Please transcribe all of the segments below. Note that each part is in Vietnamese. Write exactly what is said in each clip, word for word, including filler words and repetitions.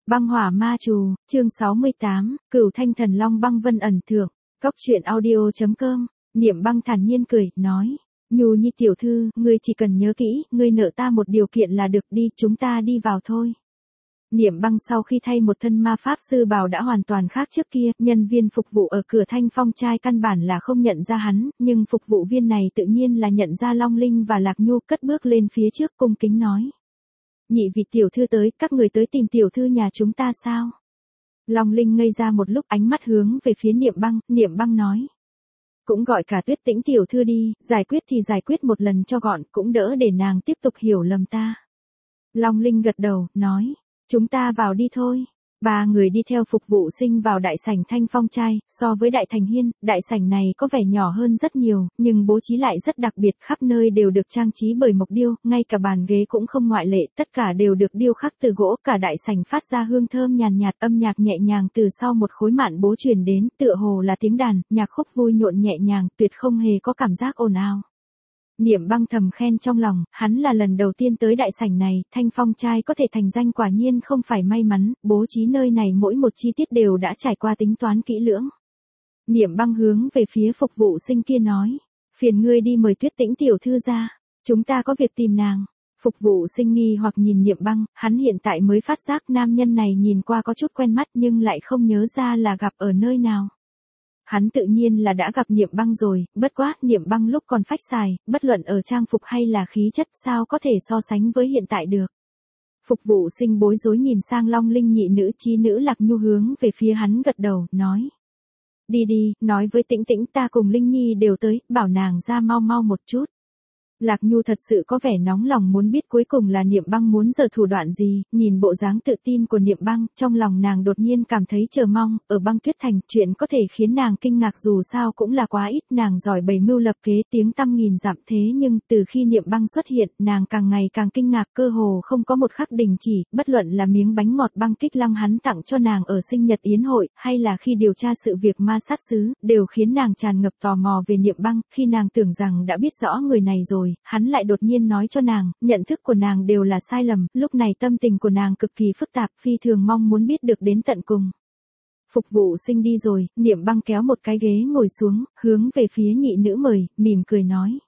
Băng hỏa ma trù, chương sáu mươi tám, Cửu Thanh Thần Long băng vân ẩn thượng, Cóc truyện audio chấm com, Niệm Băng thản nhiên cười, nói, Nhu Nhi tiểu thư, ngươi chỉ cần nhớ kỹ, ngươi nợ ta một điều kiện là được, đi, chúng ta đi vào thôi. Niệm Băng sau khi thay một thân ma pháp sư bào đã hoàn toàn khác trước kia, nhân viên phục vụ ở cửa Thanh Phong trai căn bản là không nhận ra hắn, nhưng phục vụ viên này tự nhiên là nhận ra Long Linh và Lạc Nhu, cất bước lên phía trước cung kính nói. Nhị vị tiểu thư tới, các người tới tìm tiểu thư nhà chúng ta sao? Long Linh ngây ra một lúc, ánh mắt hướng về phía Niệm Băng, Niệm Băng nói. Cũng gọi cả Tuyết Tĩnh tiểu thư đi, giải quyết thì giải quyết một lần cho gọn, cũng đỡ để nàng tiếp tục hiểu lầm ta. Long Linh gật đầu, nói, chúng ta vào đi thôi. Ba người đi theo phục vụ sinh vào đại sảnh Thanh Phong trai, so với đại thành hiên, đại sảnh này có vẻ nhỏ hơn rất nhiều, nhưng bố trí lại rất đặc biệt, khắp nơi đều được trang trí bởi mộc điêu, ngay cả bàn ghế cũng không ngoại lệ, tất cả đều được điêu khắc từ gỗ, cả đại sảnh phát ra hương thơm nhàn nhạt, âm nhạc nhẹ nhàng từ sau một khối mạn bố truyền đến, tựa hồ là tiếng đàn, nhạc khúc vui nhộn nhẹ nhàng, tuyệt không hề có cảm giác ồn ào. Niệm Băng thầm khen trong lòng, hắn là lần đầu tiên tới đại sảnh này, Thanh Phong trai có thể thành danh quả nhiên không phải may mắn, bố trí nơi này mỗi một chi tiết đều đã trải qua tính toán kỹ lưỡng. Niệm Băng hướng về phía phục vụ sinh kia nói, phiền ngươi đi mời Tuyết Tĩnh tiểu thư ra, chúng ta có việc tìm nàng. Phục vụ sinh nghi hoặc nhìn Niệm Băng, hắn hiện tại mới phát giác nam nhân này nhìn qua có chút quen mắt nhưng lại không nhớ ra là gặp ở nơi nào. Hắn tự nhiên là đã gặp Niệm Băng rồi, bất quá, Niệm Băng lúc còn phách xài, bất luận ở trang phục hay là khí chất sao có thể so sánh với hiện tại được. Phục vụ sinh bối rối nhìn sang Long Linh nhị nữ chi nữ Lạc Nhu hướng về phía hắn gật đầu, nói. Đi đi, nói với Tĩnh Tĩnh ta cùng Linh Nhi đều tới, bảo nàng ra mau mau một chút. Lạc Nhu thật sự có vẻ nóng lòng muốn biết cuối cùng là Niệm Băng muốn giở thủ đoạn gì, nhìn bộ dáng tự tin của Niệm Băng, trong lòng nàng đột nhiên cảm thấy chờ mong, ở Băng Tuyết Thành, chuyện có thể khiến nàng kinh ngạc dù sao cũng là quá ít, nàng giỏi bày mưu lập kế tiếng tăm nghìn dặm thế nhưng từ khi Niệm Băng xuất hiện, nàng càng ngày càng kinh ngạc cơ hồ không có một khắc đình chỉ, bất luận là miếng bánh ngọt băng kích lăng hắn tặng cho nàng ở sinh nhật yến hội, hay là khi điều tra sự việc ma sát xứ, đều khiến nàng tràn ngập tò mò về Niệm Băng, khi nàng tưởng rằng đã biết rõ người này rồi. Hắn lại đột nhiên nói cho nàng, nhận thức của nàng đều là sai lầm, lúc này tâm tình của nàng cực kỳ phức tạp, phi thường mong muốn biết được đến tận cùng. Phục vụ sinh đi rồi, Niệm Băng kéo một cái ghế ngồi xuống, hướng về phía nhị nữ mời, mỉm cười nói.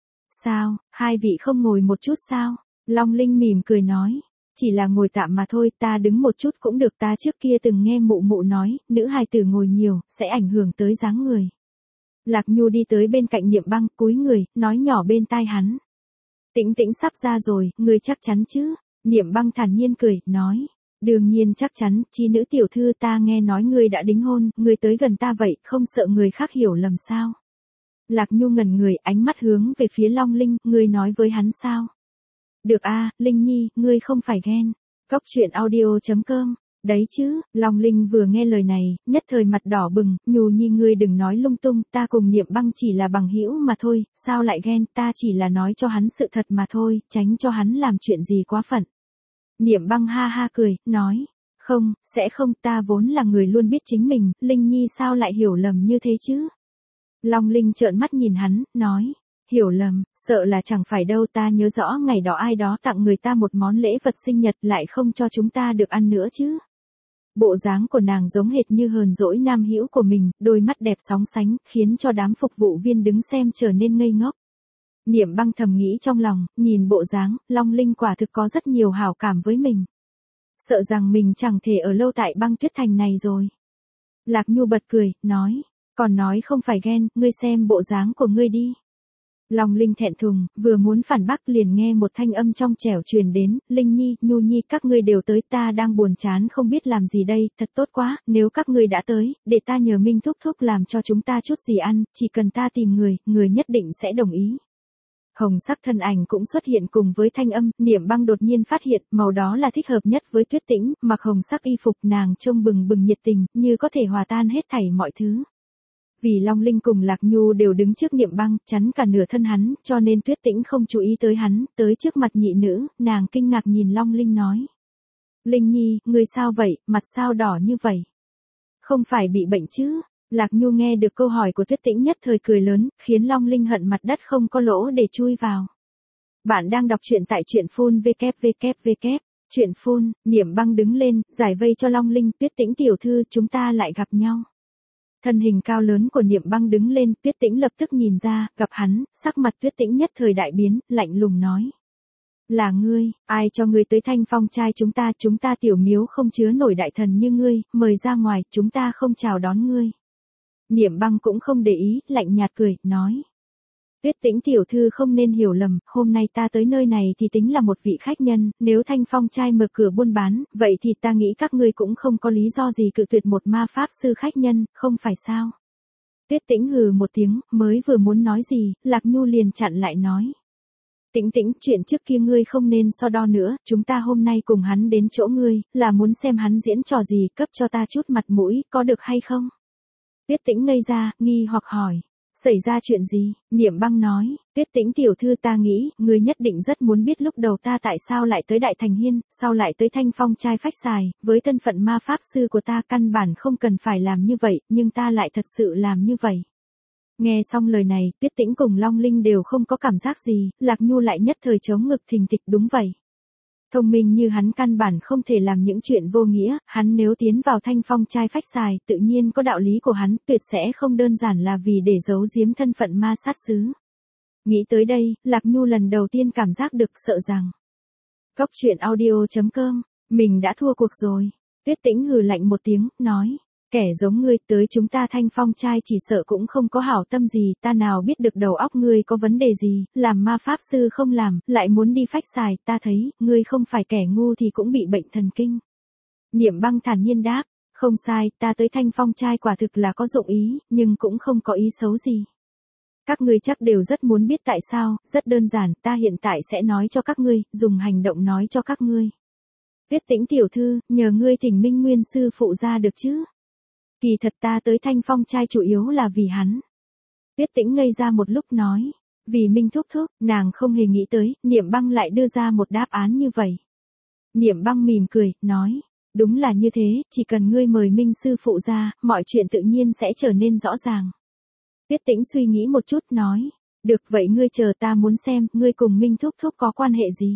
Sao, hai vị không ngồi một chút sao? Long Linh mỉm cười nói. Chỉ là ngồi tạm mà thôi, ta đứng một chút cũng được, ta trước kia từng nghe mụ mụ nói, nữ hài tử ngồi nhiều, sẽ ảnh hưởng tới dáng người. Lạc Nhu đi tới bên cạnh Niệm Băng, cúi người, nói nhỏ bên tai hắn. Tĩnh Tĩnh sắp ra rồi, ngươi chắc chắn chứ? Niệm Băng thản nhiên cười, nói. Đương nhiên chắc chắn, chi nữ tiểu thư ta nghe nói ngươi đã đính hôn, ngươi tới gần ta vậy, không sợ người khác hiểu lầm sao? Lạc Nhu ngẩn người, ánh mắt hướng về phía Long Linh, ngươi nói với hắn sao? Được a, Linh Nhi, ngươi không phải ghen. Cóc truyện audio chấm com. Đấy chứ, Long Linh vừa nghe lời này, nhất thời mặt đỏ bừng, Nhu Nhi ngươi đừng nói lung tung, ta cùng Niệm Băng chỉ là bằng hữu mà thôi, sao lại ghen, ta chỉ là nói cho hắn sự thật mà thôi, tránh cho hắn làm chuyện gì quá phận. Niệm Băng ha ha cười, nói, không, sẽ không, ta vốn là người luôn biết chính mình, Linh Nhi sao lại hiểu lầm như thế chứ? Long Linh trợn mắt nhìn hắn, nói. Hiểu lầm, sợ là chẳng phải đâu, ta nhớ rõ ngày đó ai đó tặng người ta một món lễ vật sinh nhật lại không cho chúng ta được ăn nữa chứ. Bộ dáng của nàng giống hệt như hờn dỗi nam hữu của mình, đôi mắt đẹp sóng sánh, khiến cho đám phục vụ viên đứng xem trở nên ngây ngốc. Niệm Băng thầm nghĩ trong lòng, nhìn bộ dáng, Long Linh quả thực có rất nhiều hảo cảm với mình. Sợ rằng mình chẳng thể ở lâu tại Băng Tuyết Thành này rồi. Lạc Nhu bật cười, nói, còn nói không phải ghen, ngươi xem bộ dáng của ngươi đi. Long Linh thẹn thùng, vừa muốn phản bác liền nghe một thanh âm trong trẻo truyền đến, Linh Nhi, Nhu Nhi các ngươi đều tới, ta đang buồn chán không biết làm gì đây, thật tốt quá, nếu các ngươi đã tới, để ta nhờ Minh thúc thúc làm cho chúng ta chút gì ăn, chỉ cần ta tìm người, người nhất định sẽ đồng ý. Hồng sắc thân ảnh cũng xuất hiện cùng với thanh âm, Niệm Băng đột nhiên phát hiện, màu đó là thích hợp nhất với Tuyết Tĩnh, mặc hồng sắc y phục nàng trông bừng bừng nhiệt tình, như có thể hòa tan hết thảy mọi thứ. Vì Long Linh cùng Lạc Nhu đều đứng trước Niệm Băng, chắn cả nửa thân hắn, cho nên Tuyết Tĩnh không chú ý tới hắn, tới trước mặt nhị nữ, nàng kinh ngạc nhìn Long Linh nói. Linh Nhi, ngươi sao vậy, mặt sao đỏ như vậy? Không phải bị bệnh chứ? Lạc Nhu nghe được câu hỏi của Tuyết Tĩnh nhất thời cười lớn, khiến Long Linh hận mặt đất không có lỗ để chui vào. Bạn đang đọc truyện tại truyện phun vê kép vê kép vê kép. Chuyện phun, Niệm Băng đứng lên, giải vây cho Long Linh, Tuyết Tĩnh tiểu thư, chúng ta lại gặp nhau. Thân hình cao lớn của Niệm Băng đứng lên, Tuyết Tĩnh lập tức nhìn ra, gặp hắn, sắc mặt Tuyết Tĩnh nhất thời đại biến, lạnh lùng nói. Là ngươi, ai cho ngươi tới Thanh Phong trai chúng ta, chúng ta tiểu miếu không chứa nổi đại thần như ngươi, mời ra ngoài, chúng ta không chào đón ngươi. Niệm Băng cũng không để ý, lạnh nhạt cười, nói. Tuyết Tĩnh tiểu thư không nên hiểu lầm, hôm nay ta tới nơi này thì tính là một vị khách nhân, nếu Thanh Phong trai mở cửa buôn bán, vậy thì ta nghĩ các ngươi cũng không có lý do gì cự tuyệt một ma pháp sư khách nhân, không phải sao? Tuyết Tĩnh hừ một tiếng, mới vừa muốn nói gì, Lạc Nhu liền chặn lại nói. Tĩnh Tĩnh, chuyện trước kia ngươi không nên so đo nữa, chúng ta hôm nay cùng hắn đến chỗ ngươi, là muốn xem hắn diễn trò gì, cấp cho ta chút mặt mũi, có được hay không? Tuyết Tĩnh ngây ra, nghi hoặc hỏi. Xảy ra chuyện gì? Niệm Băng nói, Tuyết Tĩnh tiểu thư ta nghĩ, ngươi nhất định rất muốn biết lúc đầu ta tại sao lại tới Đại Thành Hiên, sau lại tới Thanh Phong trai phách xài, với thân phận ma pháp sư của ta căn bản không cần phải làm như vậy, nhưng ta lại thật sự làm như vậy. Nghe xong lời này, Tuyết Tĩnh cùng Long Linh đều không có cảm giác gì, Lạc Nhu lại nhất thời chống ngực thình thịch đúng vậy. Thông minh như hắn căn bản không thể làm những chuyện vô nghĩa, hắn nếu tiến vào Thanh Phong trai phách xài, tự nhiên có đạo lý của hắn, tuyệt sẽ không đơn giản là vì để giấu giếm thân phận ma sát xứ. Nghĩ tới đây, Lạc Nhu lần đầu tiên cảm giác được sợ rằng. Cốc truyện audio chấm com, mình đã thua cuộc rồi. Tuyết Tĩnh hừ lạnh một tiếng, nói. Kẻ giống ngươi tới chúng ta Thanh Phong trai chỉ sợ cũng không có hảo tâm gì, ta nào biết được đầu óc ngươi có vấn đề gì, làm ma pháp sư không làm, lại muốn đi phách xài, ta thấy, ngươi không phải kẻ ngu thì cũng bị bệnh thần kinh. Niệm Băng thản nhiên đáp, không sai, ta tới Thanh Phong trai quả thực là có dụng ý, nhưng cũng không có ý xấu gì. Các ngươi chắc đều rất muốn biết tại sao, rất đơn giản, ta hiện tại sẽ nói cho các ngươi, dùng hành động nói cho các ngươi. Tuyết Tĩnh tiểu thư, nhờ ngươi thỉnh Minh Nguyên sư phụ ra được chứ? Kỳ thật ta tới Thanh Phong trai chủ yếu là vì hắn. Tuyết Tĩnh ngây ra một lúc nói, vì Minh thúc thúc, nàng không hề nghĩ tới, Niệm Băng lại đưa ra một đáp án như vậy. Niệm Băng mỉm cười, nói, đúng là như thế, chỉ cần ngươi mời Minh sư phụ ra, mọi chuyện tự nhiên sẽ trở nên rõ ràng. Tuyết Tĩnh suy nghĩ một chút, nói, được vậy ngươi chờ ta muốn xem, ngươi cùng Minh thúc thúc có quan hệ gì.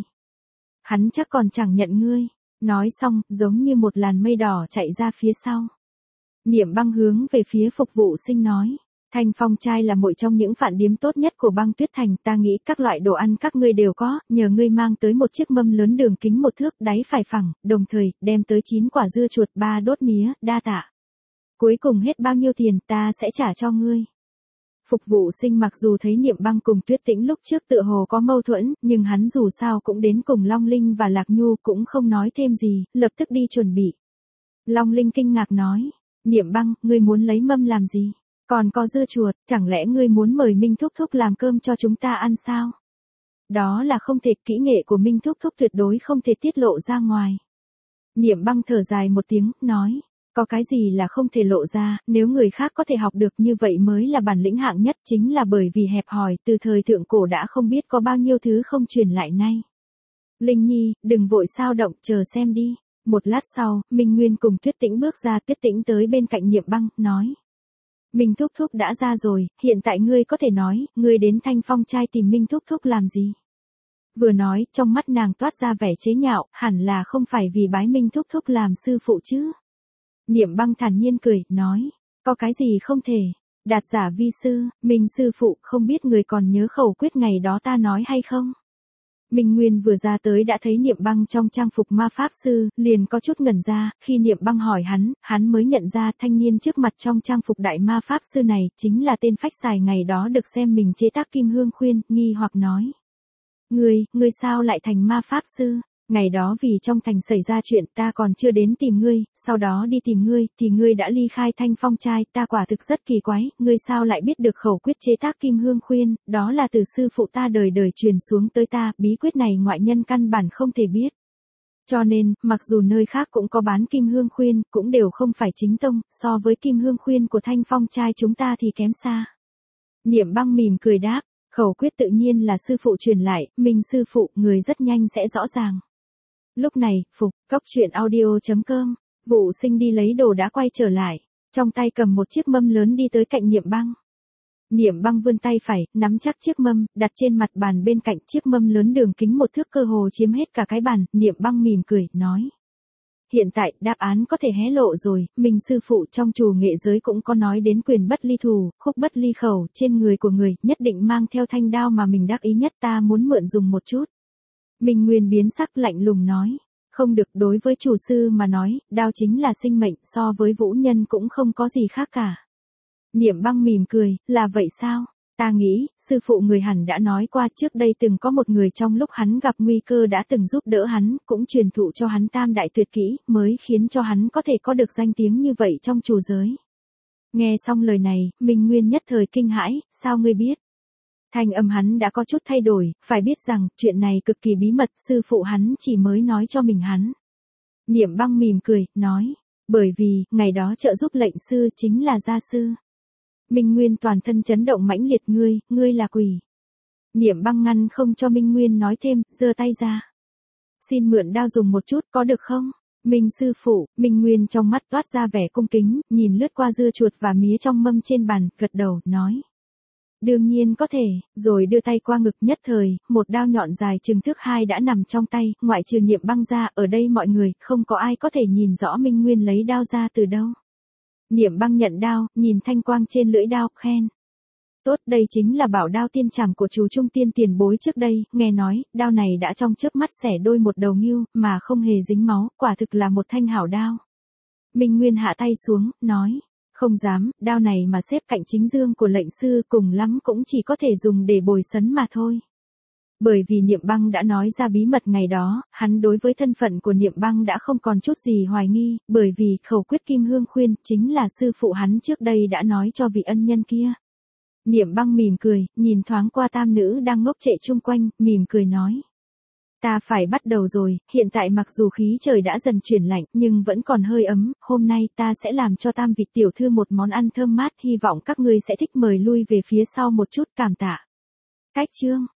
Hắn chắc còn chẳng nhận ngươi. Nói xong, giống như một làn mây đỏ chạy ra phía sau. Niệm Băng hướng về phía Phục Vụ Sinh nói, Thanh Phong trai là một trong những phản điếm tốt nhất của Băng Tuyết Thành, ta nghĩ các loại đồ ăn các ngươi đều có, nhờ ngươi mang tới một chiếc mâm lớn đường kính một thước, đáy phải phẳng, đồng thời, đem tới chín quả dưa chuột, ba đốt mía, đa tạ. Cuối cùng hết bao nhiêu tiền ta sẽ trả cho ngươi. Phục Vụ Sinh mặc dù thấy Niệm Băng cùng Tuyết Tĩnh lúc trước tựa hồ có mâu thuẫn, nhưng hắn dù sao cũng đến cùng Long Linh và Lạc Nhu cũng không nói thêm gì, lập tức đi chuẩn bị. Long Linh kinh ngạc nói, Niệm Băng, ngươi muốn lấy mâm làm gì? Còn có dưa chuột, chẳng lẽ ngươi muốn mời Minh Thúc Thúc làm cơm cho chúng ta ăn sao? Đó là không thể, kỹ nghệ của Minh Thúc Thúc tuyệt đối không thể tiết lộ ra ngoài. Niệm Băng thở dài một tiếng, nói, có cái gì là không thể lộ ra, nếu người khác có thể học được như vậy mới là bản lĩnh hạng nhất, chính là bởi vì hẹp hòi, từ thời thượng cổ đã không biết có bao nhiêu thứ không truyền lại nay. Linh Nhi, đừng vội sao động, chờ xem đi. Một lát sau, Minh Nguyên cùng Tuyết Tĩnh bước ra, Tuyết Tĩnh tới bên cạnh Niệm Băng, nói. Minh Thúc Thúc đã ra rồi, hiện tại ngươi có thể nói, ngươi đến Thanh Phong trai tìm Minh Thúc Thúc làm gì? Vừa nói, trong mắt nàng toát ra vẻ chế nhạo, hẳn là không phải vì bái Minh Thúc Thúc làm sư phụ chứ. Niệm Băng thản nhiên cười, nói, có cái gì không thể, đạt giả vi sư, Minh sư phụ, không biết người còn nhớ khẩu quyết ngày đó ta nói hay không? Minh Nguyên vừa ra tới đã thấy Niệm Băng trong trang phục ma pháp sư, liền có chút ngẩn ra, khi Niệm Băng hỏi hắn, hắn mới nhận ra thanh niên trước mặt trong trang phục đại ma pháp sư này, chính là tên phách xài ngày đó được xem mình chế tác kim hương khuyên, nghi hoặc nói. Ngươi, ngươi sao lại thành ma pháp sư? Ngày đó vì trong thành xảy ra chuyện ta còn chưa đến tìm ngươi, sau đó đi tìm ngươi, thì ngươi đã ly khai Thanh Phong trai, ta quả thực rất kỳ quái, ngươi sao lại biết được khẩu quyết chế tác kim hương khuyên, đó là từ sư phụ ta đời đời truyền xuống tới ta, bí quyết này ngoại nhân căn bản không thể biết. Cho nên, mặc dù nơi khác cũng có bán kim hương khuyên, cũng đều không phải chính tông, so với kim hương khuyên của Thanh Phong trai chúng ta thì kém xa. Niệm Băng mỉm cười đáp, khẩu quyết tự nhiên là sư phụ truyền lại, mình sư phụ, người rất nhanh sẽ rõ ràng. Lúc này, Phục, cốc truyện audio chấm com, Vụ Sinh đi lấy đồ đã quay trở lại, trong tay cầm một chiếc mâm lớn đi tới cạnh Niệm Băng. Niệm Băng vươn tay phải, nắm chắc chiếc mâm, đặt trên mặt bàn bên cạnh chiếc mâm lớn đường kính một thước cơ hồ chiếm hết cả cái bàn, Niệm Băng mỉm cười, nói. Hiện tại, đáp án có thể hé lộ rồi, mình sư phụ trong trù nghệ giới cũng có nói đến quyền bất ly thủ, khúc bất ly khẩu, trên người của người, nhất định mang theo thanh đao mà mình đắc ý nhất ta muốn mượn dùng một chút. Minh Nguyên biến sắc lạnh lùng nói. Không được, đối với chủ sư mà nói, đao chính là sinh mệnh, so với vũ nhân cũng không có gì khác cả. Niệm Băng mỉm cười, là vậy sao? Ta nghĩ, sư phụ người hẳn đã nói qua trước đây từng có một người trong lúc hắn gặp nguy cơ đã từng giúp đỡ hắn, cũng truyền thụ cho hắn tam đại tuyệt kỹ, mới khiến cho hắn có thể có được danh tiếng như vậy trong trù giới. Nghe xong lời này, Minh Nguyên nhất thời kinh hãi, sao ngươi biết? Thanh âm hắn đã có chút thay đổi, phải biết rằng, chuyện này cực kỳ bí mật, sư phụ hắn chỉ mới nói cho mình hắn. Niệm Băng mỉm cười, nói, bởi vì, ngày đó trợ giúp lệnh sư chính là gia sư. Minh Nguyên toàn thân chấn động mãnh liệt, ngươi, ngươi là quỷ. Niệm Băng ngăn không cho Minh Nguyên nói thêm, giơ tay ra. Xin mượn đao dùng một chút có được không? Minh sư phụ, Minh Nguyên trong mắt toát ra vẻ cung kính, nhìn lướt qua dưa chuột và mía trong mâm trên bàn, gật đầu, nói. Đương nhiên có thể, rồi đưa tay qua ngực, nhất thời, một đao nhọn dài chừng thước hai đã nằm trong tay, ngoại trừ Niệm Băng ra, ở đây mọi người, không có ai có thể nhìn rõ Minh Nguyên lấy đao ra từ đâu. Niệm Băng nhận đao, nhìn thanh quang trên lưỡi đao, khen. Tốt, đây chính là bảo đao tiên trảm của chú Trung Tiên tiền bối trước đây, nghe nói, đao này đã trong chớp mắt xẻ đôi một đầu ngưu, mà không hề dính máu, quả thực là một thanh hảo đao. Minh Nguyên hạ tay xuống, nói. Không dám, đao này mà xếp cạnh chính dương của lệnh sư cùng lắm cũng chỉ có thể dùng để bồi sấn mà thôi. Bởi vì Niệm Băng đã nói ra bí mật ngày đó, hắn đối với thân phận của Niệm Băng đã không còn chút gì hoài nghi, bởi vì khẩu quyết Kim Hương Khuyên chính là sư phụ hắn trước đây đã nói cho vị ân nhân kia. Niệm Băng mỉm cười, nhìn thoáng qua tam nữ đang ngốc trệ chung quanh, mỉm cười nói. Ta phải bắt đầu rồi, hiện tại mặc dù khí trời đã dần chuyển lạnh nhưng vẫn còn hơi ấm, hôm nay ta sẽ làm cho tam vị tiểu thư một món ăn thơm mát, hy vọng các ngươi sẽ thích, mời lui về phía sau một chút, cảm tạ. Cách chương